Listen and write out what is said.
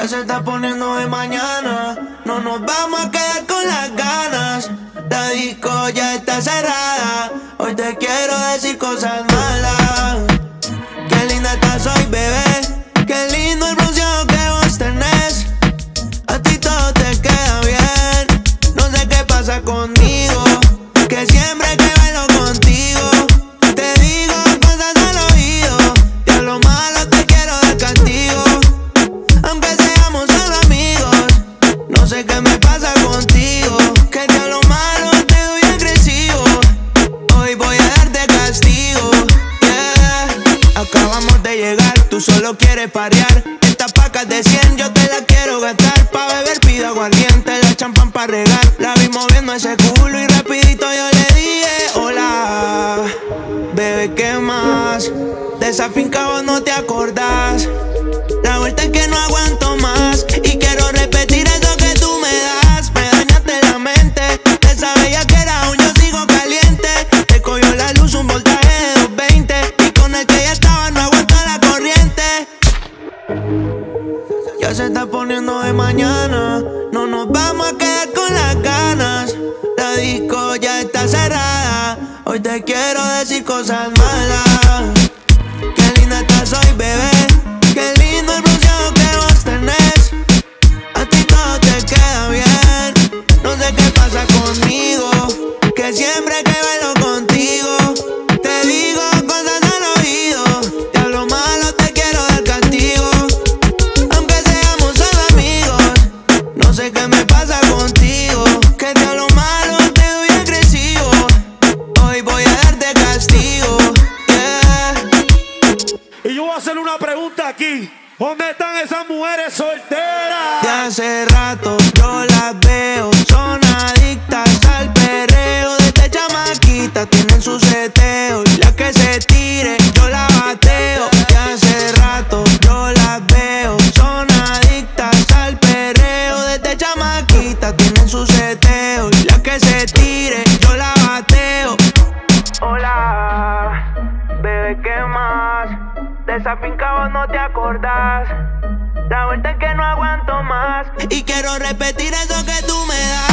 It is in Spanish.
se está poniendo de mañana. No nos vamos a quedar con las ganas. La disco ya está cerrada. Hoy te quiero decir cosas malas. Qué linda estás hoy, bebé. Qué lindo el bronceado que vos tenés. A ti todo te queda bien. No sé qué pasa conmigo, que siempre que bailo contigo te digo cosas al oído. Y a lo malo te quiero dar castigo, aunque seamos solo amigos. No sé qué me pasa contigo, que de a lo malo te doy agresivo. Hoy voy a darte castigo, yeah. Acabamos de llegar, tú solo quieres parear. Estas pacas de 100 yo te las quiero gastar. Pa' beber pido aguardiente, la champán pa' regar. La vi moviendo ese culo y rapidito yo le dije hola. Bebé, ¿qué más? De esa finca vos no te acordás. La vuelta es que no aguanto más y quiero repetir eso que tú me das. Me dañaste la mente, te sabía que era aún yo sigo caliente. Te cogió la luz un voltaje de 220 y con el que ya estaba no aguanto la corriente. Ya se está poniendo de mañana. No nos vamos a quedar con las ganas. La disco ya está cerrada. Hoy te quiero decir cosas malas. Qué linda estás hoy, bebé. Qué lindo el bronceado que vos tenés. A ti todo te queda bien. No sé qué pasa conmigo, que siempre que bailo contigo te digo cosas al oído. Y a lo malo te quiero dar castigo, aunque seamos solo amigos. No sé qué me pasa contigo, que de a lo malo te doy agresivo. Hoy voy a darte castigo, yeah. Y yo voy a hacer una pregunta aquí. ¿Dónde están esas mujeres solteras? De hace rato yo las veo, son adictas al perreo. Desde chamaquita tienen su seteo, y la que se tire yo la bateo. De hace rato yo las veo, son adictas al perreo. Desde chamaquita tienen su seteo, y la que se tire yo la bateo. Hola, bebé, ¿qué más? De esa finca vos no te acordás. La vuelta es que no aguanto más y quiero repetir eso que tú me das.